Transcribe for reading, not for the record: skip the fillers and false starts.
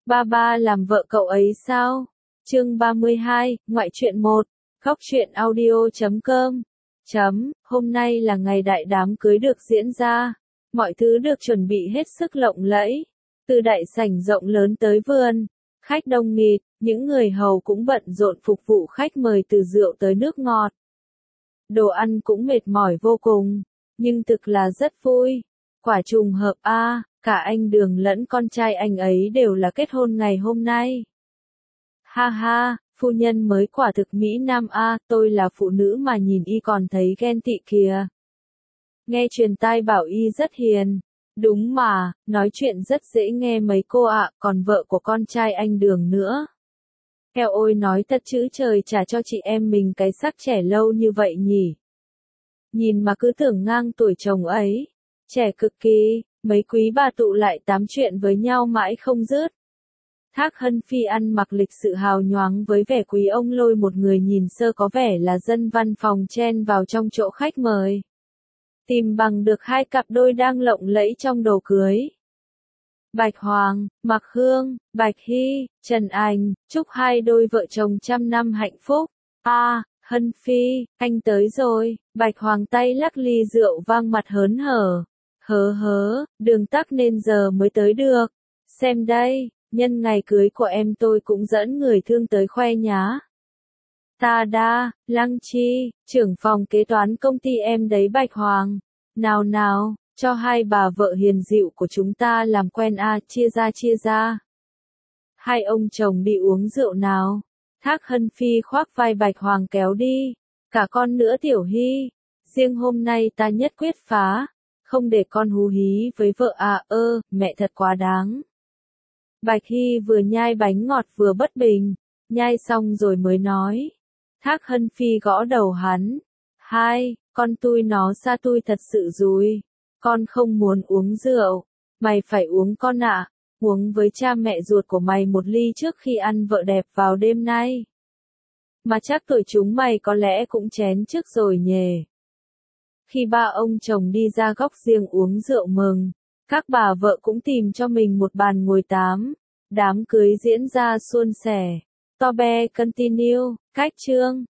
Ba ba làm vợ cậu ấy sao? Chương 32, ngoại truyện 1, Góc truyện audio.com. Hôm nay là ngày đại đám cưới được diễn ra. Mọi thứ được chuẩn bị hết sức lộng lẫy. Từ đại sảnh rộng lớn tới vườn, khách đông nghịt, những người hầu cũng bận rộn phục vụ khách mời từ rượu tới nước ngọt. Đồ ăn cũng mệt mỏi vô cùng, nhưng thực là rất vui. Quả trùng hợp a, cả anh Đường lẫn con trai anh ấy đều là kết hôn ngày hôm nay. Ha ha, phu nhân mới quả thực Mỹ Nam a, tôi là phụ nữ mà nhìn y còn thấy ghen tị kìa. Nghe truyền tai bảo y rất hiền. Đúng mà, nói chuyện rất dễ nghe mấy cô ạ, còn vợ của con trai anh Đường nữa. Eo ôi, nói thật chữ trời trả cho chị em mình cái sắc trẻ lâu như vậy nhỉ. Nhìn mà cứ tưởng ngang tuổi chồng ấy. Trẻ cực kỳ, mấy quý bà tụ lại tám chuyện với nhau mãi không dứt. Thác Hân Phi ăn mặc lịch sự hào nhoáng với vẻ quý ông lôi một người nhìn sơ có vẻ là dân văn phòng chen vào trong chỗ khách mời. Tìm bằng được hai cặp đôi đang lộng lẫy trong đồ cưới. Bạch Hoàng, Mạc Hương, Bạch Hy, Trần Anh, chúc hai đôi vợ chồng trăm năm hạnh phúc. Hân Phi, anh tới rồi. Bạch Hoàng tay lắc ly rượu vang mặt hớn hở. Hớ, đường tắc nên giờ mới tới được. Xem đây, nhân ngày cưới của em tôi cũng dẫn người thương tới khoe nhá. Ta đa, Lăng Chi, trưởng phòng kế toán công ty em đấy Bạch Hoàng. Nào, cho hai bà vợ hiền dịu của chúng ta làm quen chia ra. Hai ông chồng đi uống rượu nào. Thác Hân Phi khoác vai Bạch Hoàng kéo đi. Cả con nữa Tiểu Hy. Riêng hôm nay ta nhất quyết phá. Không để con hú hí với vợ mẹ thật quá đáng. Bạch Hy vừa nhai bánh ngọt vừa bất bình. Nhai xong rồi mới nói. Thác Hân Phi gõ đầu hắn. Con tui nó xa tui thật sự rồi. Con không muốn uống rượu. Mày phải uống con ạ. Uống với cha mẹ ruột của mày một ly trước khi ăn vợ đẹp vào đêm nay. Mà chắc tuổi chúng mày có lẽ cũng chén trước rồi nhề. Khi ba ông chồng đi ra góc riêng uống rượu mừng, các bà vợ cũng tìm cho mình một bàn ngồi tám. Đám cưới diễn ra suôn sẻ. Tobe continue, cách chương.